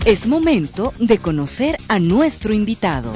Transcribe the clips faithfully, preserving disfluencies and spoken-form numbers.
Es momento de conocer a nuestro invitado.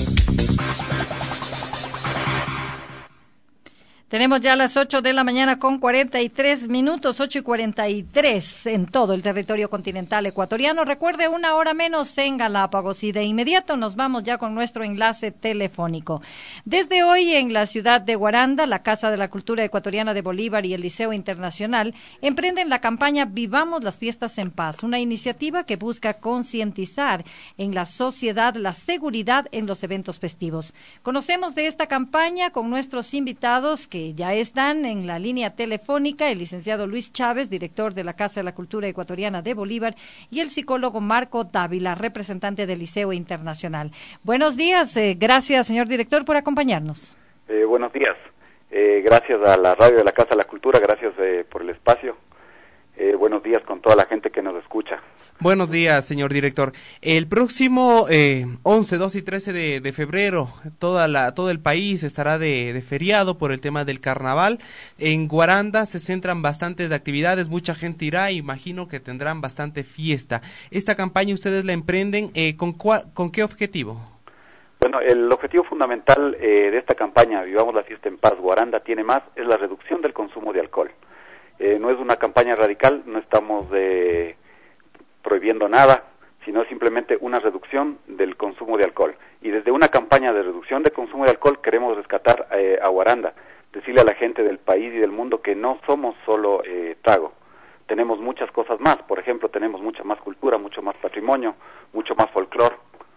Tenemos ya las ocho de la mañana con cuarenta y tres minutos, ocho y cuarenta y tres en todo el territorio continental ecuatoriano. Recuerde, una hora menos en Galápagos y de inmediato nos vamos ya con nuestro enlace telefónico. Desde hoy en la ciudad de Guaranda, la Casa de la Cultura Ecuatoriana de Bolívar y el Liceo Internacional emprenden la campaña Vivamos las Fiestas en Paz, una iniciativa que busca concientizar en la sociedad la seguridad en los eventos festivos. Conocemos de esta campaña con nuestros invitados que ya están en la línea telefónica, el licenciado Luis Chávez, director de la Casa de la Cultura Ecuatoriana de Bolívar, y el psicólogo Marco Dávila, representante del Liceo Internacional. Buenos días, eh, gracias señor director por acompañarnos. Eh, buenos días, eh, gracias a la radio de la Casa de la Cultura, gracias eh, por el espacio. Eh, buenos días con toda la gente que nos escucha. Buenos días, señor director. El próximo eh, once, doce y trece de, de febrero, toda la, todo el país estará de, de feriado por el tema del carnaval. En Guaranda se centran bastantes actividades, mucha gente irá, imagino que tendrán bastante fiesta. Esta campaña ustedes la emprenden, eh, ¿con, cuál, ¿con qué objetivo? Bueno, el objetivo fundamental eh, de esta campaña, Vivamos la Fiesta en Paz, Guaranda tiene más, es la reducción del consumo de alcohol. Eh, no es una campaña radical, no estamos eh, prohibiendo nada, sino simplemente una reducción del consumo de alcohol. Y desde una campaña de reducción de consumo de alcohol queremos rescatar eh, a Guaranda, decirle a la gente del país y del mundo que no somos solo eh, trago, tenemos muchas cosas más. Por ejemplo, tenemos mucha más cultura, mucho más patrimonio, mucho más folclore.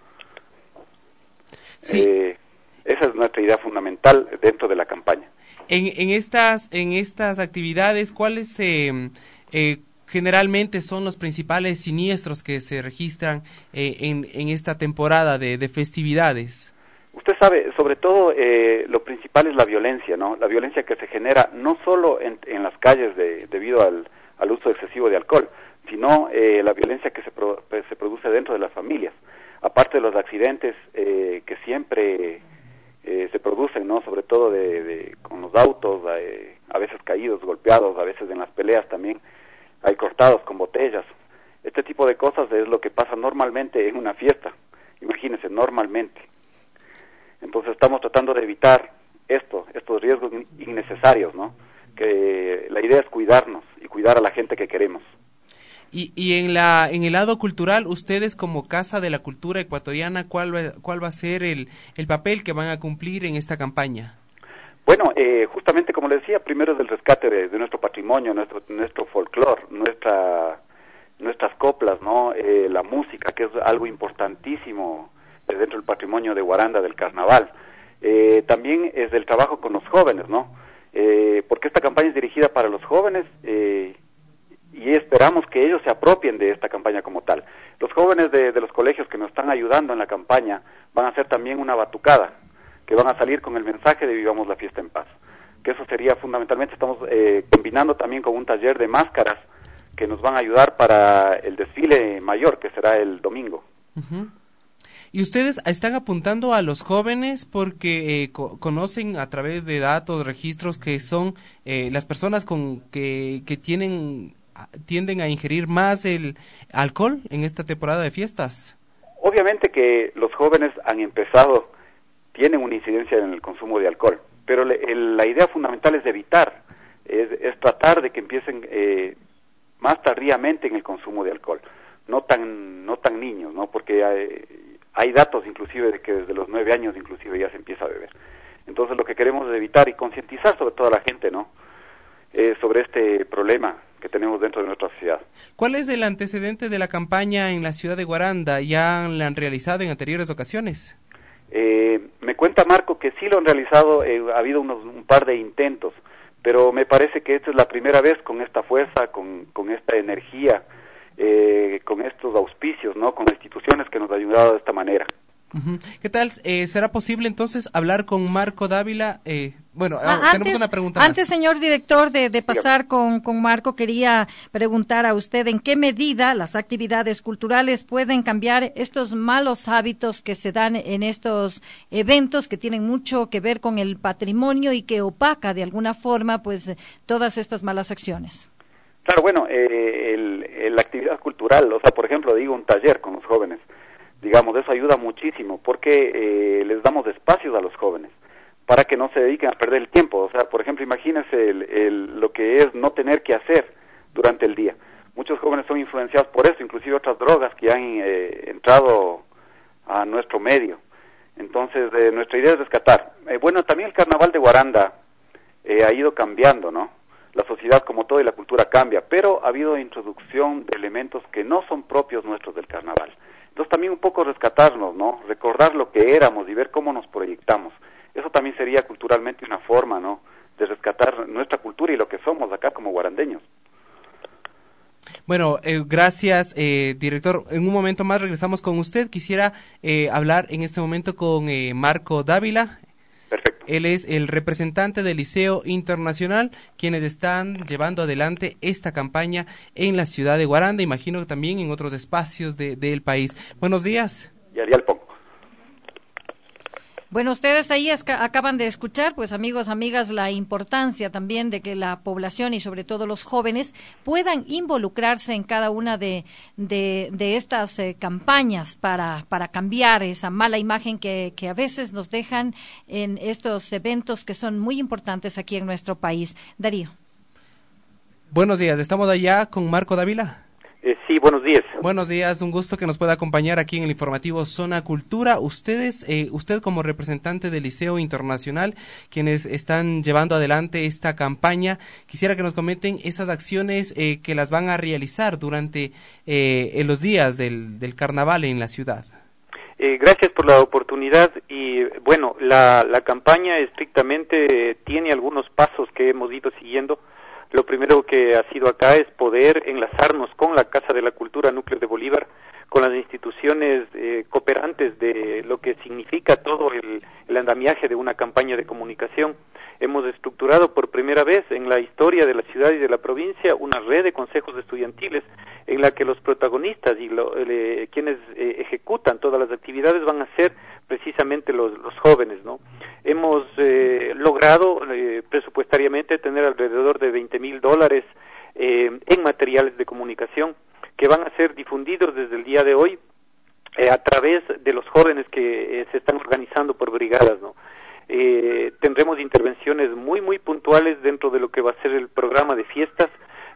Sí. Eh, esa es nuestra idea fundamental dentro de la campaña. En, en estas en estas actividades, ¿cuáles eh, eh, generalmente son los principales siniestros que se registran eh, en, en esta temporada de, de festividades? Usted sabe, sobre todo eh, lo principal es la violencia, ¿no? La violencia que se genera no solo en, en las calles de, debido al, al uso excesivo de alcohol, sino eh, la violencia que se, pro, se produce dentro de las familias. Aparte de los accidentes eh, que siempre eh, se producen, ¿no? Sobre todo de, de, con los autos, eh, a veces caídos, golpeados, a veces en las peleas también hay cortados con botellas. Este tipo de cosas es lo que pasa normalmente en una fiesta, imagínense, normalmente. Entonces estamos tratando de evitar esto, estos riesgos innecesarios, ¿no? Que la idea es cuidarnos y cuidar a la gente que queremos. Y, y en la en el lado cultural, ustedes como Casa de la Cultura Ecuatoriana, ¿cuál va, cuál va a ser el, el papel que van a cumplir en esta campaña? Bueno, eh, justamente como le decía, primero es el rescate de, de nuestro patrimonio, nuestro nuestro folclore, nuestra nuestras coplas, ¿no? Eh, la música, que es algo importantísimo dentro del patrimonio de Guaranda, del carnaval. Eh, también es el trabajo con los jóvenes, ¿no? Eh, porque esta campaña es dirigida para los jóvenes eh, y esperamos que ellos se apropien de esta campaña como tal. Los jóvenes de, de los colegios que nos están ayudando en la campaña van a hacer también una batucada, que van a salir con el mensaje de Vivamos la Fiesta en Paz. Que eso sería fundamentalmente, estamos eh, combinando también con un taller de máscaras que nos van a ayudar para el desfile mayor, que será el domingo. Uh-huh. Y ustedes están apuntando a los jóvenes porque eh, co- conocen a través de datos, registros, que son eh, las personas con que, que tienen tienden a ingerir más el alcohol en esta temporada de fiestas. Obviamente que los jóvenes han empezado, tienen una incidencia en el consumo de alcohol, pero le, el, la idea fundamental es evitar, es, es tratar de que empiecen eh, más tardíamente en el consumo de alcohol, no tan no tan niños, ¿no? Porque hay, hay datos inclusive de que desde los nueve años inclusive ya se empieza a beber. Entonces lo que queremos es evitar y concientizar sobre todo a la gente, ¿no? Eh, sobre este problema que tenemos dentro de nuestra sociedad. ¿Cuál es el antecedente de la campaña en la ciudad de Guaranda? ¿Ya la han realizado en anteriores ocasiones? Eh, me cuenta Marco que sí lo han realizado, eh, ha habido unos, un par de intentos, pero me parece que esta es la primera vez con esta fuerza, con, con esta energía, eh, con estos auspicios, ¿no? Con instituciones que nos han ayudado de esta manera. Uh-huh. ¿Qué tal? Eh, ¿Será posible entonces hablar con Marco Dávila? Eh, bueno, ah, tenemos antes, una pregunta Antes, más. señor director, de, de pasar con, con Marco, quería preguntar a usted en qué medida las actividades culturales pueden cambiar estos malos hábitos que se dan en estos eventos que tienen mucho que ver con el patrimonio y que opaca de alguna forma pues todas estas malas acciones. Claro, bueno, eh, el, el, la actividad cultural, o sea, por ejemplo, digo, un taller con los jóvenes, digamos, eso ayuda muchísimo, porque eh, les damos espacios a los jóvenes, para que no se dediquen a perder el tiempo. O sea, por ejemplo, imagínense el, el, lo que es no tener que hacer durante el día. Muchos jóvenes son influenciados por eso, inclusive otras drogas que han eh, entrado a nuestro medio. Entonces, eh, nuestra idea es rescatar. Eh, bueno, también el carnaval de Guaranda eh, ha ido cambiando, ¿no? La sociedad como todo y la cultura cambia, pero ha habido introducción de elementos que no son propios nuestros del carnaval. Entonces también un poco rescatarnos, ¿no? Recordar lo que éramos y ver cómo nos proyectamos. Eso también sería culturalmente una forma, ¿no?, de rescatar nuestra cultura y lo que somos acá como guarandeños. Bueno, eh, gracias, eh, director. En un momento más regresamos con usted. Quisiera eh, hablar en este momento con eh, Marco Dávila. Perfecto. Él es el representante del Liceo Internacional, quienes están llevando adelante esta campaña en la ciudad de Guaranda, imagino que también en otros espacios de, del país. Buenos días. Y al poco. Bueno, ustedes ahí acaban de escuchar, pues amigos, amigas, la importancia también de que la población y sobre todo los jóvenes puedan involucrarse en cada una de, de, de estas eh, campañas para, para cambiar esa mala imagen que, que a veces nos dejan en estos eventos que son muy importantes aquí en nuestro país. Darío. Buenos días, estamos allá con Marco Dávila. Eh, sí, buenos días. Buenos días, un gusto que nos pueda acompañar aquí en el informativo Zona Cultura. Ustedes, eh, usted como representante del Liceo Internacional, quienes están llevando adelante esta campaña, quisiera que nos comenten esas acciones eh, que las van a realizar durante eh, en los días del, del carnaval en la ciudad. Eh, gracias por la oportunidad y bueno, la, la campaña estrictamente eh, tiene algunos pasos que hemos ido siguiendo. Lo primero que ha sido acá es poder enlazarnos con la Casa de la Cultura Núcleo de Bolívar, con las instituciones eh, cooperantes de lo que significa todo el, el andamiaje de una campaña de comunicación. Hemos estructurado por primera vez en la historia de la ciudad y de la provincia una red de consejos estudiantiles en la que los protagonistas y lo, eh, quienes eh, ejecutan todas las actividades van a ser precisamente los, los jóvenes, ¿no? Hemos eh, logrado eh, presupuestariamente tener alrededor de veinte mil dólares eh, en materiales de comunicación que van a ser difundidos desde el día de hoy eh, a través de los jóvenes que eh, se están organizando por brigadas, ¿no? Eh, tendremos intervenciones muy, muy puntuales dentro de lo que va a ser el programa de fiestas,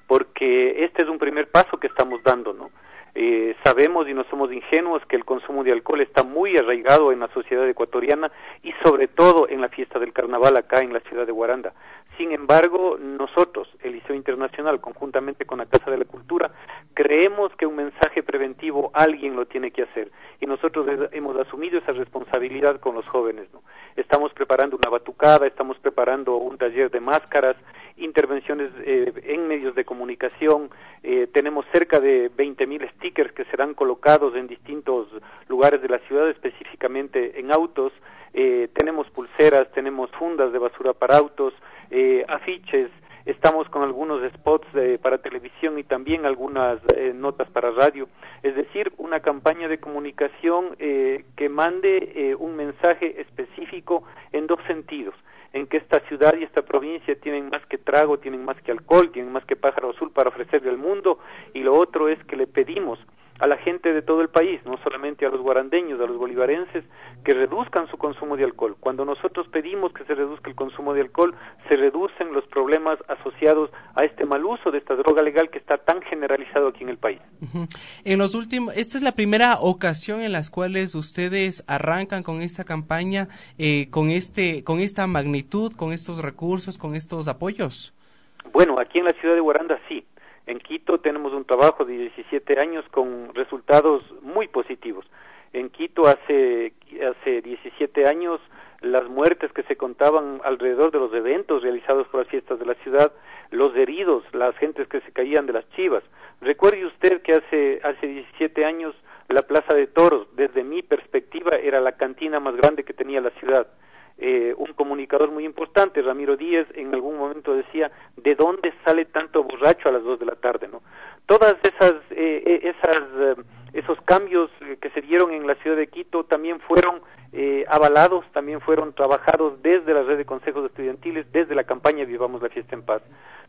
porque este es un primer paso que estamos dando, ¿no? Eh, sabemos y no somos ingenuos que el consumo de alcohol está muy arraigado en la sociedad ecuatoriana y sobre todo en la fiesta del carnaval acá en la ciudad de Guaranda. Sin embargo, nosotros, el Liceo Internacional, conjuntamente con la Casa de la Cultura, creemos que un mensaje preventivo alguien lo tiene que hacer y nosotros hemos asumido esa responsabilidad con los jóvenes, ¿no? Estamos preparando una batucada, estamos preparando un taller de máscaras, intervenciones eh, en medios de comunicación, eh, tenemos cerca de veinte mil stickers que serán colocados en distintos lugares de la ciudad, específicamente en autos, eh, tenemos pulseras, tenemos fundas de basura para autos, eh, afiches, estamos con algunos spots eh, para televisión y también algunas eh, notas para radio, es decir, una campaña de comunicación eh, que mande eh, un mensaje específico en dos sentidos, en que esta ciudad y esta provincia tienen más que trago, tienen más que alcohol, tienen más que pájaro azul para ofrecerle al mundo, y lo otro es que le pedimos a la gente de todo el país, no solamente a los guarandeños, a los bolivarenses, que reduzcan su consumo de alcohol. Cuando nosotros pedimos que se reduzca el consumo de alcohol, se reducen los problemas asociados a este mal uso de esta droga legal que está tan generalizado aquí en el país. Uh-huh. En los últimos, esta es la primera ocasión en las cuales ustedes arrancan con esta campaña, eh, con este, con esta magnitud, con estos recursos, con estos apoyos. Bueno, aquí en la ciudad de Guaranda sí. En Quito tenemos un trabajo de diecisiete años con resultados muy positivos. En Quito hace, hace diecisiete años las muertes que se contaban alrededor de los eventos realizados por las fiestas de la ciudad, los heridos, las gentes que se caían de las chivas. Recuerde usted que hace, hace diecisiete años la Plaza de Toros, desde mi perspectiva, era la cantina más grande que tenía la ciudad. Eh, un comunicador muy importante, Ramiro Díez, en algún momento decía, ¿de dónde sale tanto borracho a las dos de la tarde? ¿No? Todas esas, eh, esas, eh, esos cambios que se dieron en la ciudad de Quito también fueron eh, avalados, también fueron trabajados desde la red de consejos estudiantiles, desde la campaña Vivamos la Fiesta en Paz.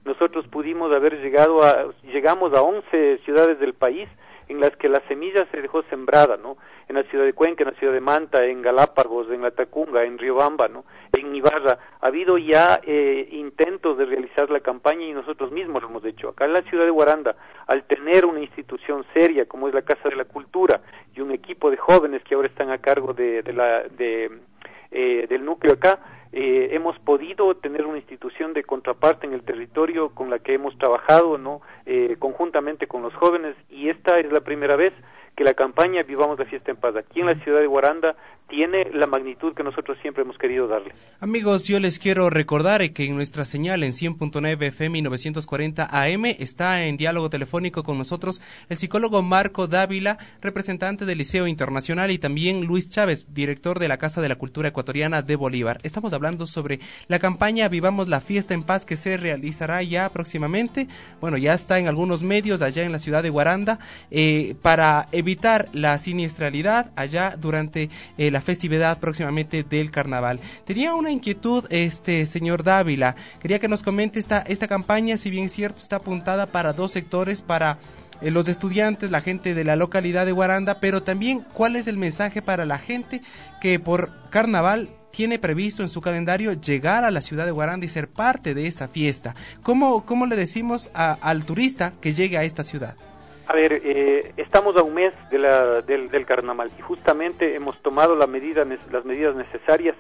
nosotros pudimos haber llegado a, llegamos a once ciudades del país en las que la semilla se dejó sembrada, ¿no? En la ciudad de Cuenca, en la ciudad de Manta, en Galápagos, en La Tacunga, en Riobamba, ¿no? En Ibarra. Ha habido ya eh, intentos de realizar la campaña y nosotros mismos lo hemos hecho. Acá en la ciudad de Guaranda, al tener una institución seria como es la Casa de la Cultura y un equipo de jóvenes que ahora están a cargo de, de la, de, eh, del núcleo acá, Eh, hemos podido tener una institución de contraparte en el territorio con la que hemos trabajado, ¿no? Eh, conjuntamente con los jóvenes, y esta es la primera vez que la campaña Vivamos la Fiesta en Paz aquí en la ciudad de Guaranda tiene la magnitud que nosotros siempre hemos querido darle. Amigos, yo les quiero recordar que en nuestra señal en cien punto nueve F M y novecientos cuarenta A M está en diálogo telefónico con nosotros el psicólogo Marco Dávila, representante del Liceo Internacional, y también Luis Chávez, director de la Casa de la Cultura Ecuatoriana de Bolívar. Estamos hablando sobre la campaña Vivamos la Fiesta en Paz que se realizará ya próximamente. Bueno, ya está en algunos medios allá en la ciudad de Guaranda, eh, para evitar la siniestralidad allá durante eh, la festividad próximamente del carnaval. Tenía una inquietud, este señor Dávila, quería que nos comente esta, esta campaña, si bien es cierto, está apuntada para dos sectores, para eh, los estudiantes, la gente de la localidad de Guaranda, pero también cuál es el mensaje para la gente que por carnaval tiene previsto en su calendario llegar a la ciudad de Guaranda y ser parte de esa fiesta. ¿Cómo, cómo le decimos a, al turista que llegue a esta ciudad? A ver, eh, estamos a un mes de la, del, del carnaval y justamente hemos tomado la medida, las medidas necesarias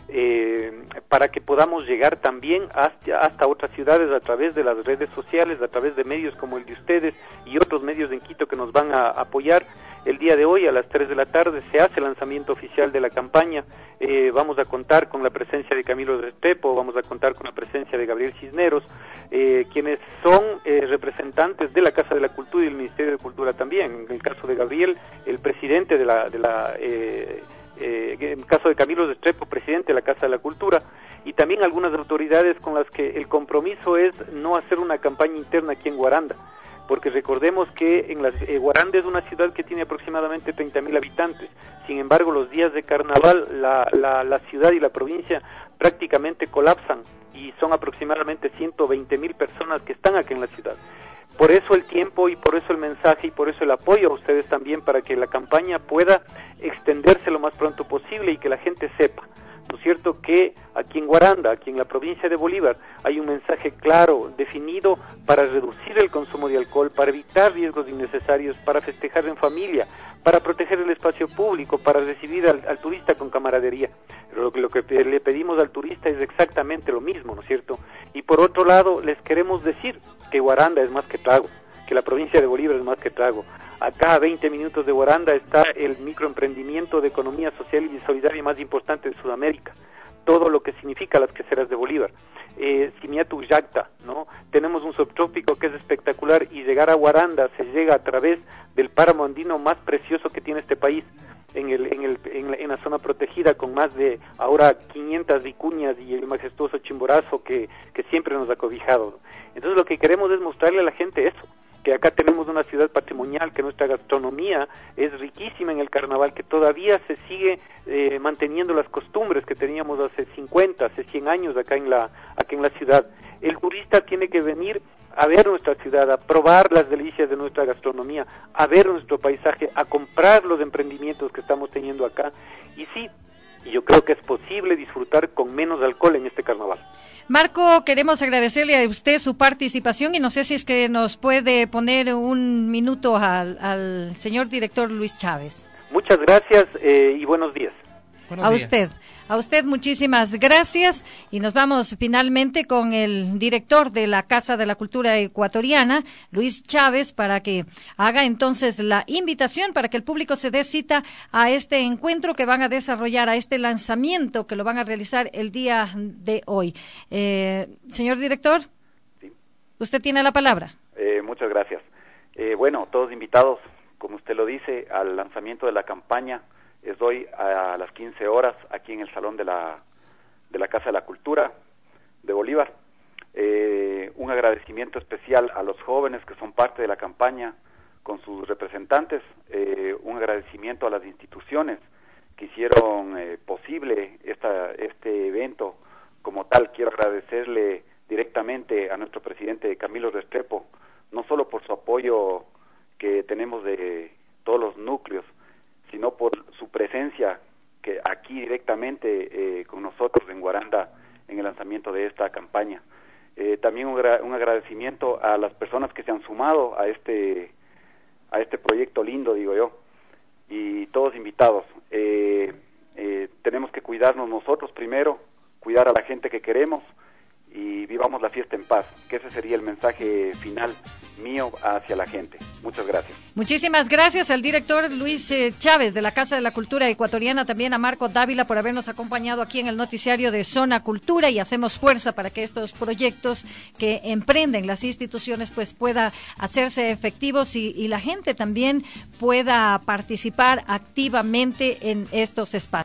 eh, para que podamos llegar también hasta, hasta otras ciudades a través de las redes sociales, a través de medios como el de ustedes y otros medios en Quito que nos van a apoyar. El día de hoy a las tres de la tarde se hace el lanzamiento oficial de la campaña. Eh, vamos a contar con la presencia de Camilo Restrepo, vamos a contar con la presencia de Gabriel Cisneros, eh, quienes son eh, representantes de la Casa de la Cultura y del Ministerio de Cultura también. En el caso de Gabriel, el presidente de la, de la eh, eh, en el caso de Camilo Restrepo, presidente de la Casa de la Cultura, y también algunas autoridades con las que el compromiso es no hacer una campaña interna aquí en Guaranda, porque recordemos que en la, eh, Guaranda es una ciudad que tiene aproximadamente treinta mil habitantes. Sin embargo, los días de carnaval la, la, la ciudad y la provincia prácticamente colapsan y son aproximadamente ciento veinte mil personas que están aquí en la ciudad. Por eso el tiempo y por eso el mensaje y por eso el apoyo a ustedes también para que la campaña pueda extenderse lo más pronto posible y que la gente sepa, ¿no es cierto?, que aquí en Guaranda, aquí en la provincia de Bolívar, hay un mensaje claro, definido para reducir el consumo de alcohol, para evitar riesgos innecesarios, para festejar en familia, para proteger el espacio público, para recibir al, al turista con camaradería. Pero lo, lo que le pedimos al turista es exactamente lo mismo, ¿no es cierto? Y por otro lado, les queremos decir que Guaranda es más que trago, que la provincia de Bolívar es más que trago. Acá a veinte minutos de Guaranda está el microemprendimiento de economía social y solidaria más importante de Sudamérica, todo lo que significa las queseras de Bolívar. Eh, Simiatu Yacta, ¿no? Tenemos un subtrópico que es espectacular y llegar a Guaranda se llega a través del páramo andino más precioso que tiene este país, en, el, en, el, en, la, en la zona protegida con más de ahora quinientas vicuñas y el majestuoso Chimborazo que, que siempre nos ha cobijado. Entonces lo que queremos es mostrarle a la gente eso, que acá tenemos una ciudad patrimonial, que nuestra gastronomía es riquísima en el carnaval, que todavía se sigue eh, manteniendo las costumbres que teníamos hace cincuenta, hace cien años acá en la acá en la ciudad. El turista tiene que venir a ver nuestra ciudad, a probar las delicias de nuestra gastronomía, a ver nuestro paisaje, a comprar los emprendimientos que estamos teniendo acá. Y sí, yo creo que es posible disfrutar con menos alcohol en este carnaval. Marco, queremos agradecerle a usted su participación y no sé si es que nos puede poner un minuto al, al señor director Luis Chávez. Muchas gracias eh, y buenos días. Buenos a días. usted, a usted muchísimas gracias y nos vamos finalmente con el director de la Casa de la Cultura Ecuatoriana, Luis Chávez, para que haga entonces la invitación para que el público se dé cita a este encuentro que van a desarrollar, a este lanzamiento que lo van a realizar el día de hoy. Eh, señor director, sí. Usted tiene la palabra. Eh, muchas gracias. Eh, bueno, todos invitados, como usted lo dice, al lanzamiento de la campaña. Es hoy a las quince horas aquí en el Salón de la, de la Casa de la Cultura de Bolívar. Eh, un agradecimiento especial a los jóvenes que son parte de la campaña con sus representantes. Eh, un agradecimiento a las instituciones que hicieron eh, posible esta, este evento como tal. Quiero agradecerle directamente a nuestro presidente Camilo Restrepo, no solo por su apoyo que tenemos de todos los núcleos, sino por su presencia que aquí directamente eh, con nosotros en Guaranda en el lanzamiento de esta campaña. Eh, también un, gra- un agradecimiento a las personas que se han sumado a este a este proyecto lindo, digo yo, y todos invitados. Eh, eh, tenemos que cuidarnos nosotros primero, cuidar a la gente que queremos y vivamos la fiesta en paz, que ese sería el mensaje final mío hacia la gente. Muchas gracias. Muchísimas gracias al director Luis eh, Chávez de la Casa de la Cultura Ecuatoriana, también a Marco Dávila por habernos acompañado aquí en el noticiario de Zona Cultura, y hacemos fuerza para que estos proyectos que emprenden las instituciones pues pueda hacerse efectivos y, y la gente también pueda participar activamente en estos espacios.